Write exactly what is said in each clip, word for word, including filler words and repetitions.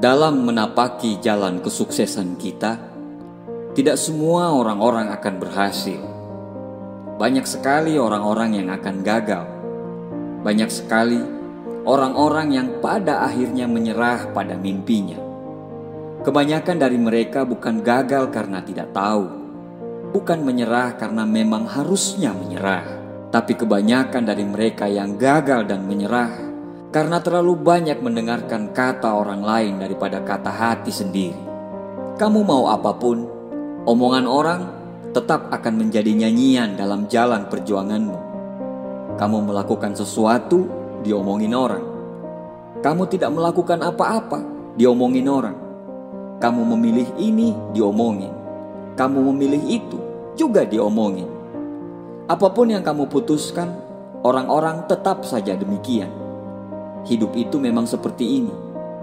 Dalam menapaki jalan kesuksesan kita, tidak semua orang-orang akan berhasil. Banyak sekali orang-orang yang akan gagal. Banyak sekali orang-orang yang pada akhirnya menyerah pada mimpinya. Kebanyakan dari mereka bukan gagal karena tidak tahu, bukan menyerah karena memang harusnya menyerah, tapi kebanyakan dari mereka yang gagal dan menyerah karena terlalu banyak mendengarkan kata orang lain daripada kata hati sendiri. Kamu mau apapun, omongan orang tetap akan menjadi nyanyian dalam jalan perjuanganmu. Kamu melakukan sesuatu, diomongin orang. Kamu tidak melakukan apa-apa, diomongin orang. Kamu memilih ini, diomongin. Kamu memilih itu, juga diomongin. Apapun yang kamu putuskan, orang-orang tetap saja demikian. Hidup itu memang seperti ini.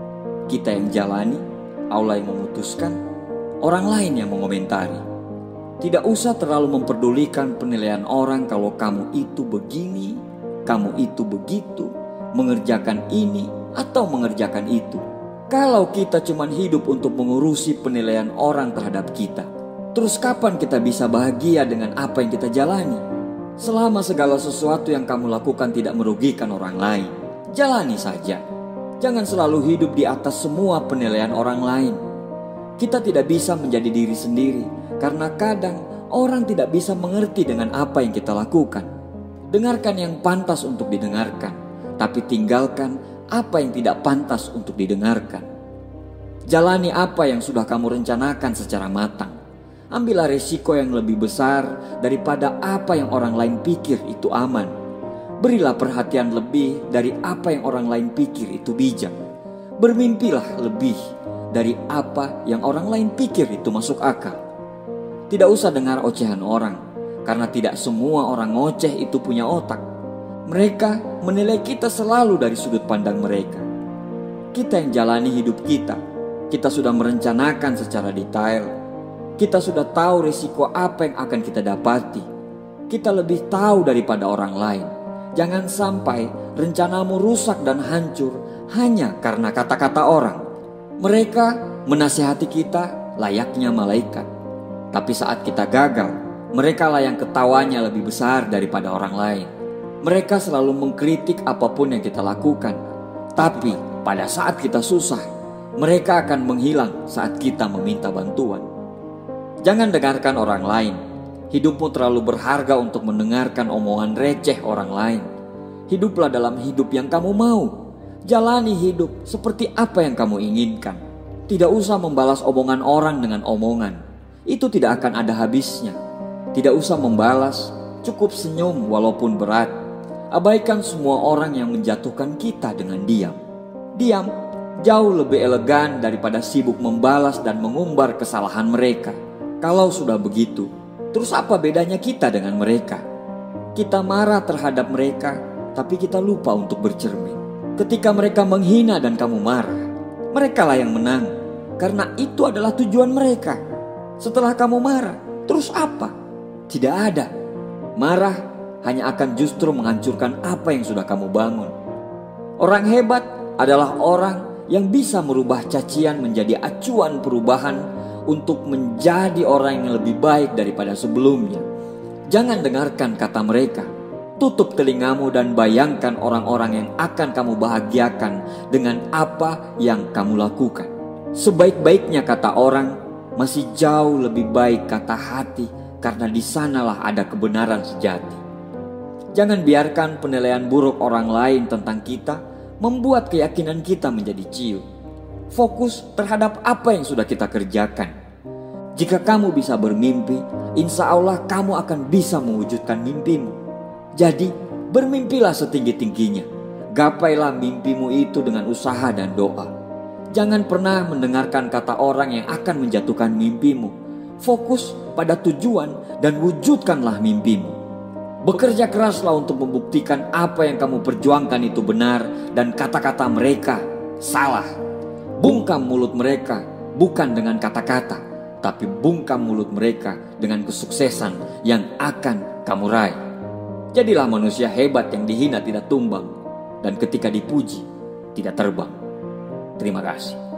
Kita yang jalani, Allah yang memutuskan, orang lain yang mengomentari. Tidak usah terlalu memperdulikan penilaian orang kalau kamu itu begini, kamu itu begitu, mengerjakan ini atau mengerjakan itu. Kalau kita cuma hidup untuk mengurusi penilaian orang terhadap kita, terus kapan kita bisa bahagia dengan apa yang kita jalani? Selama segala sesuatu yang kamu lakukan tidak merugikan orang lain, jalani saja. Jangan selalu hidup di atas semua penilaian orang lain. Kita tidak bisa menjadi diri sendiri karena kadang orang tidak bisa mengerti dengan apa yang kita lakukan. Dengarkan yang pantas untuk didengarkan, tapi tinggalkan apa yang tidak pantas untuk didengarkan. Jalani apa yang sudah kamu rencanakan secara matang. Ambillah resiko yang lebih besar daripada apa yang orang lain pikir itu aman. Berilah perhatian lebih dari apa yang orang lain pikir itu bijak. Bermimpilah lebih dari apa yang orang lain pikir itu masuk akal. Tidak usah dengar ocehan orang, karena tidak semua orang ngoceh itu punya otak. Mereka menilai kita selalu dari sudut pandang mereka. Kita yang jalani hidup kita, kita sudah merencanakan secara detail. Kita sudah tahu risiko apa yang akan kita dapati. Kita lebih tahu daripada orang lain. Jangan sampai rencanamu rusak dan hancur hanya karena kata-kata orang. Mereka menasihati kita layaknya malaikat. Tapi saat kita gagal, mereka lah yang ketawanya lebih besar daripada orang lain. Mereka selalu mengkritik apapun yang kita lakukan. Tapi pada saat kita susah, mereka akan menghilang saat kita meminta bantuan. Jangan dengarkan orang lain. Hidupmu terlalu berharga untuk mendengarkan omongan receh orang lain. Hiduplah dalam hidup yang kamu mau. Jalani hidup seperti apa yang kamu inginkan. Tidak usah membalas omongan orang dengan omongan. Itu tidak akan ada habisnya. Tidak usah membalas, cukup senyum walaupun berat. Abaikan semua orang yang menjatuhkan kita dengan diam. Diam jauh lebih elegan daripada sibuk membalas dan mengumbar kesalahan mereka. Kalau sudah begitu, terus apa bedanya kita dengan mereka? Kita marah terhadap mereka, tapi kita lupa untuk bercermin. Ketika mereka menghina dan kamu marah, merekalah yang menang, karena itu adalah tujuan mereka. Setelah kamu marah, terus apa? Tidak ada. Marah hanya akan justru menghancurkan apa yang sudah kamu bangun. Orang hebat adalah orang yang bisa merubah cacian menjadi acuan perubahan untuk menjadi orang yang lebih baik daripada sebelumnya. Jangan dengarkan kata mereka. Tutup telingamu dan bayangkan orang-orang yang akan kamu bahagiakan dengan apa yang kamu lakukan. Sebaik-baiknya kata orang, masih jauh lebih baik kata hati, karena di sanalah ada kebenaran sejati. Jangan biarkan penilaian buruk orang lain tentang kita membuat keyakinan kita menjadi ciut. Fokus terhadap apa yang sudah kita kerjakan. Jika kamu bisa bermimpi, insya Allah kamu akan bisa mewujudkan mimpimu. Jadi bermimpilah setinggi-tingginya. Gapailah mimpimu itu dengan usaha dan doa. Jangan pernah mendengarkan kata orang yang akan menjatuhkan mimpimu. Fokus pada tujuan dan wujudkanlah mimpimu. Bekerja keraslah untuk membuktikan apa yang kamu perjuangkan itu benar dan kata-kata mereka salah. Bungkam mulut mereka bukan dengan kata-kata, tapi bungkam mulut mereka dengan kesuksesan yang akan kamu raih. Jadilah manusia hebat yang dihina tidak tumbang, dan ketika dipuji tidak terbang. Terima kasih.